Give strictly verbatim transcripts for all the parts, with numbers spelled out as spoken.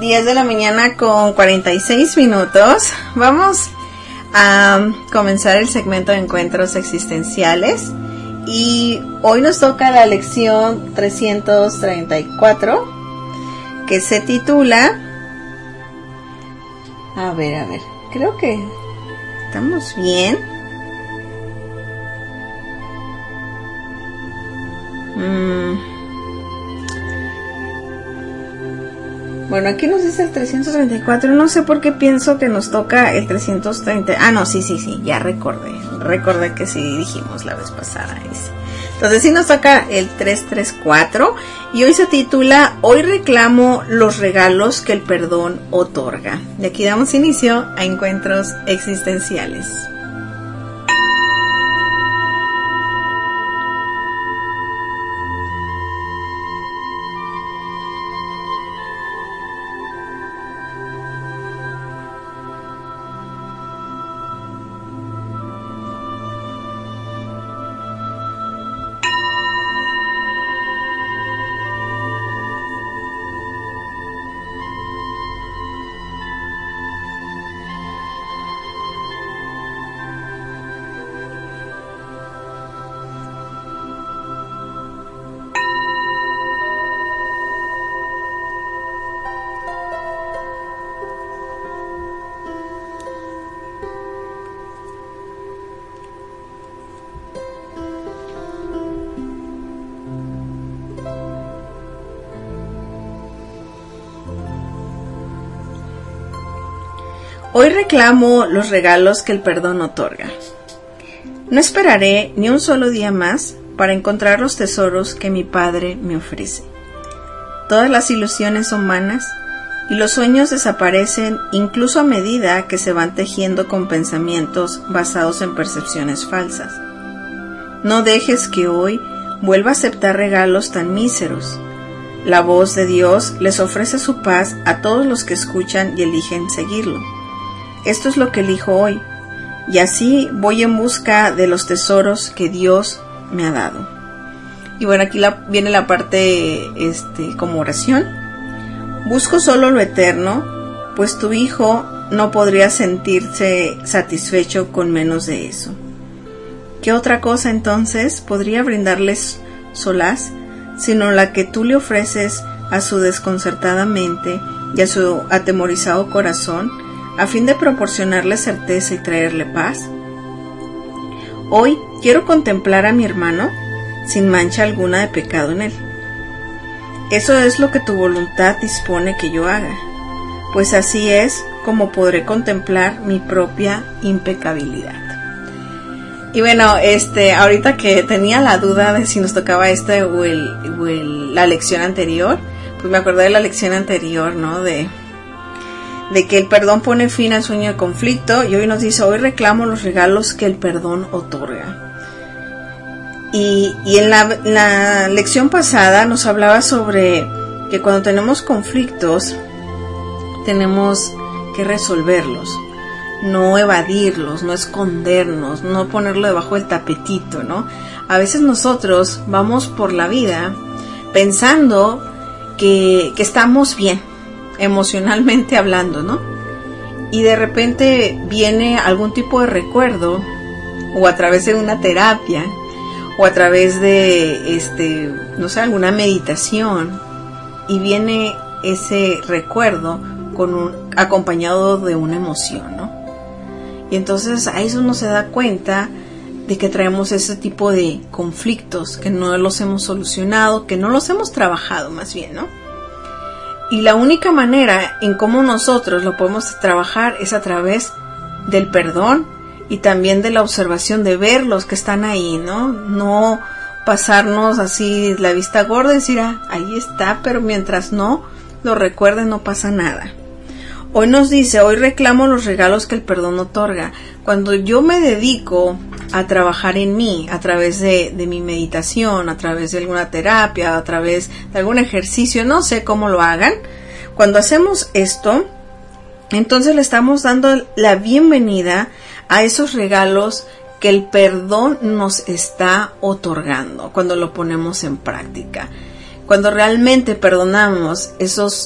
diez de la mañana con cuarenta y seis minutos. Vamos a comenzar el segmento de encuentros existenciales. Y hoy nos toca la lección trescientos treinta y cuatro, que se titula... A ver, a ver, creo que estamos bien. Mm. Bueno, aquí nos dice el trescientos treinta y cuatro, no sé por qué pienso que nos toca el trescientos treinta. Ah, no, sí, sí, sí, ya recordé. Recordé que sí dijimos la vez pasada ese. Entonces sí nos toca el trescientos treinta y cuatro y hoy se titula Hoy reclamo los regalos que el perdón otorga. Y aquí damos inicio a encuentros existenciales. Hoy reclamo los regalos que el perdón otorga. No esperaré ni un solo día más para encontrar los tesoros que mi Padre me ofrece. Todas las ilusiones son vanas y los sueños desaparecen incluso a medida que se van tejiendo con pensamientos basados en percepciones falsas. No dejes que hoy vuelva a aceptar regalos tan míseros. La voz de Dios les ofrece su paz a todos los que escuchan y eligen seguirlo. Esto es lo que elijo hoy, y así voy en busca de los tesoros que Dios me ha dado. Y bueno, aquí la, viene la parte este, como oración. Busco solo lo eterno, pues tu Hijo no podría sentirse satisfecho con menos de eso. ¿Qué otra cosa entonces podría brindarles solaz, sino la que tú le ofreces a su desconcertada mente y a su atemorizado corazón, a fin de proporcionarle certeza y traerle paz? Hoy quiero contemplar a mi hermano sin mancha alguna de pecado en él. Eso es lo que tu voluntad dispone que yo haga, pues así es como podré contemplar mi propia impecabilidad. Y bueno, este, ahorita que tenía la duda de si nos tocaba este o, el, o el, la lección anterior, pues me acordé de la lección anterior, ¿no? De de que el perdón pone fin al sueño de conflicto, y hoy nos dice, hoy reclamo los regalos que el perdón otorga. Y, y en la, la lección pasada nos hablaba sobre que cuando tenemos conflictos, tenemos que resolverlos, no evadirlos, no escondernos, no ponerlo debajo del tapetito, ¿no? A veces nosotros vamos por la vida pensando que, que estamos bien, emocionalmente hablando, ¿no? Y de repente viene algún tipo de recuerdo, o a través de una terapia, o a través de, este, no sé, alguna meditación, y viene ese recuerdo con un, acompañado de una emoción, ¿no? Y entonces a eso uno se da cuenta de que traemos ese tipo de conflictos, que no los hemos solucionado, que no los hemos trabajado más bien, ¿no? Y la única manera en cómo nosotros lo podemos trabajar es a través del perdón y también de la observación, de ver los que están ahí, ¿no? No pasarnos así la vista gorda y decir, ah, ahí está, pero mientras no lo recuerden no pasa nada. Hoy nos dice, hoy reclamo los regalos que el perdón otorga. Cuando yo me dedico a trabajar en mí, a través de, de mi meditación, a través de alguna terapia, a través de algún ejercicio, no sé cómo lo hagan, cuando hacemos esto, entonces le estamos dando la bienvenida a esos regalos que el perdón nos está otorgando cuando lo ponemos en práctica. Cuando realmente perdonamos esos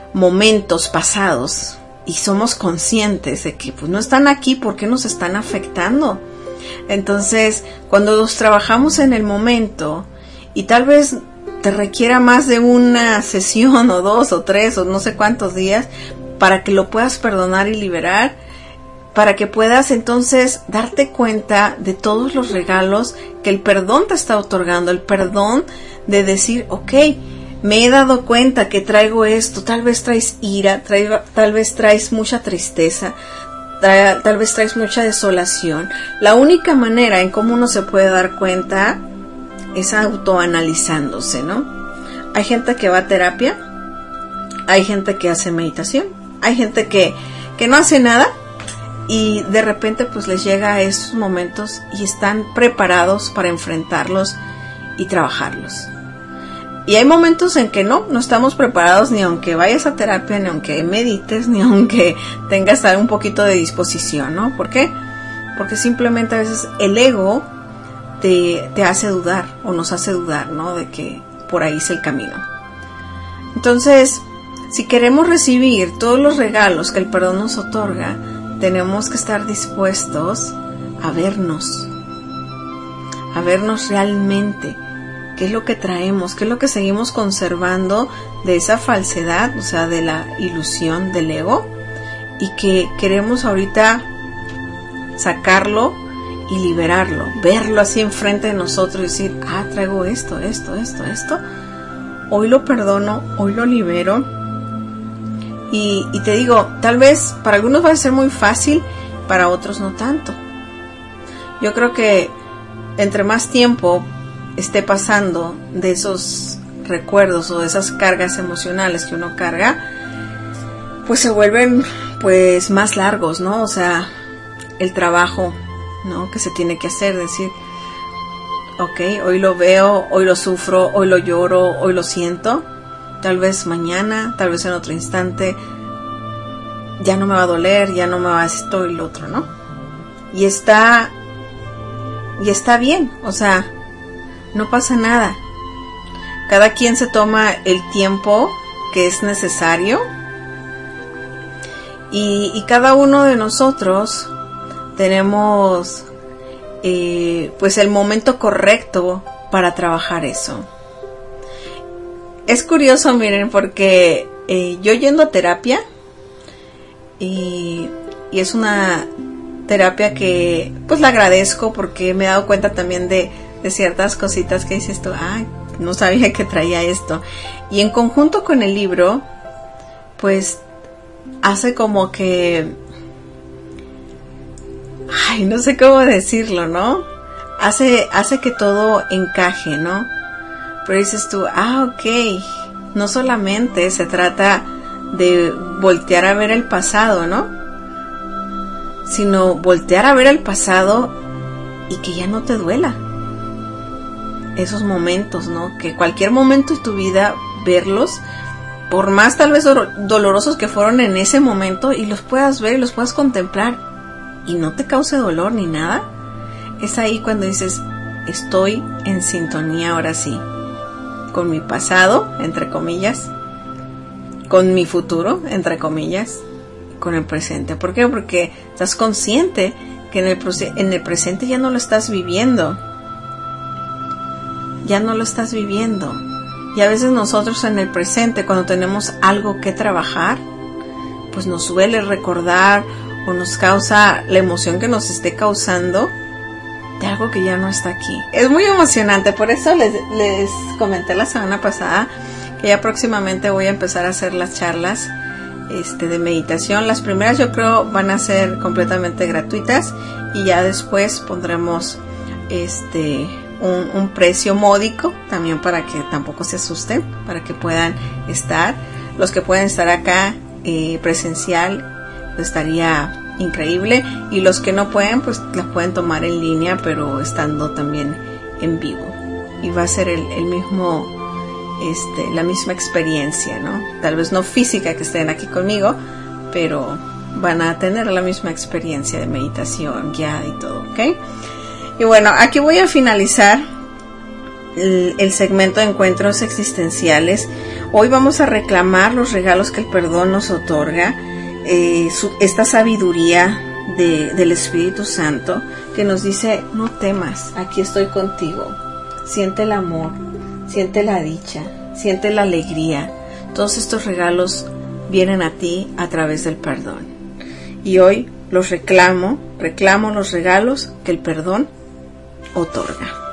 momentos pasados y somos conscientes de que pues no están aquí porque nos están afectando. Entonces, cuando los trabajamos en el momento y tal vez te requiera más de una sesión o dos o tres o no sé cuántos días para que lo puedas perdonar y liberar, para que puedas entonces darte cuenta de todos los regalos que el perdón te está otorgando, el perdón de decir, ok, me he dado cuenta que traigo esto, tal vez traes ira, traigo, tal vez traes mucha tristeza, tra- tal vez traes mucha desolación. La única manera en cómo uno se puede dar cuenta es autoanalizándose, ¿no? Hay gente que va a terapia, hay gente que hace meditación, hay gente que, que no hace nada y de repente pues les llega a esos momentos y están preparados para enfrentarlos y trabajarlos. Y hay momentos en que no, no estamos preparados ni aunque vayas a terapia, ni aunque medites, ni aunque tengas un poquito de disposición, ¿no? ¿Por qué? Porque simplemente a veces el ego te, te hace dudar o nos hace dudar, ¿no? De que por ahí es el camino. Entonces, si queremos recibir todos los regalos que el perdón nos otorga, tenemos que estar dispuestos a vernos, a vernos realmente. ¿Qué es lo que traemos? ¿Qué es lo que seguimos conservando de esa falsedad, o sea, de la ilusión del ego? Y que queremos ahorita sacarlo y liberarlo, verlo así enfrente de nosotros y decir, ah, traigo esto, esto, esto, esto. Hoy lo perdono, hoy lo libero. Y, y te digo, tal vez para algunos va a ser muy fácil, para otros no tanto. Yo creo que entre más tiempo esté pasando de esos recuerdos o de esas cargas emocionales que uno carga, pues se vuelven pues más largos, ¿no? O sea, el trabajo, ¿no? Que se tiene que hacer, decir, ok, hoy lo veo, hoy lo sufro, hoy lo lloro, hoy lo siento, tal vez mañana, tal vez en otro instante, ya no me va a doler, ya no me va a esto y lo otro, ¿no? Y está, y está bien, o sea, no pasa nada. Cada quien se toma el tiempo que es necesario y, y cada uno de nosotros tenemos eh, pues el momento correcto para trabajar eso. Es curioso, miren, porque eh, yo yendo a terapia y, y es una terapia que pues la agradezco porque me he dado cuenta también de de ciertas cositas que dices tú, ah, no sabía que traía esto. Y en conjunto con el libro, pues, hace como que, ay, no sé cómo decirlo, ¿no? Hace, hace que todo encaje, ¿no? Pero dices tú, ah, ok, no solamente se trata de voltear a ver el pasado, ¿no? Sino voltear a ver el pasado y que ya no te duela. Esos momentos, ¿no? Que cualquier momento de tu vida, verlos, por más tal vez dolorosos que fueron en ese momento, y los puedas ver y los puedas contemplar y no te cause dolor ni nada, es ahí cuando dices, estoy en sintonía ahora sí, con mi pasado, entre comillas, con mi futuro, entre comillas, con el presente. ¿Por qué? Porque estás consciente que en el, en el presente ya no lo estás viviendo. Ya no lo estás viviendo. Y a veces nosotros en el presente, cuando tenemos algo que trabajar, pues nos suele recordar o nos causa la emoción que nos esté causando de algo que ya no está aquí. Es muy emocionante, por eso les, les comenté la semana pasada que ya próximamente voy a empezar a hacer las charlas este, de meditación. Las primeras yo creo van a ser completamente gratuitas y ya después pondremos este... Un, un precio módico también para que tampoco se asusten, para que puedan estar. Los que pueden estar acá eh, presencial, pues estaría increíble, y los que no pueden, pues la pueden tomar en línea, pero estando también en vivo, y va a ser el, el mismo este, la misma experiencia, ¿no? Tal vez no física que estén aquí conmigo, pero van a tener la misma experiencia de meditación guiada y todo, ¿ok? Y bueno, aquí voy a finalizar el, el segmento de encuentros existenciales. Hoy vamos a reclamar los regalos que el perdón nos otorga, eh, su, esta sabiduría de, del Espíritu Santo que nos dice: no temas, aquí estoy contigo. Siente el amor, siente la dicha, siente la alegría. Todos estos regalos vienen a ti a través del perdón. Y hoy los reclamo, reclamo los regalos que el perdón otorga.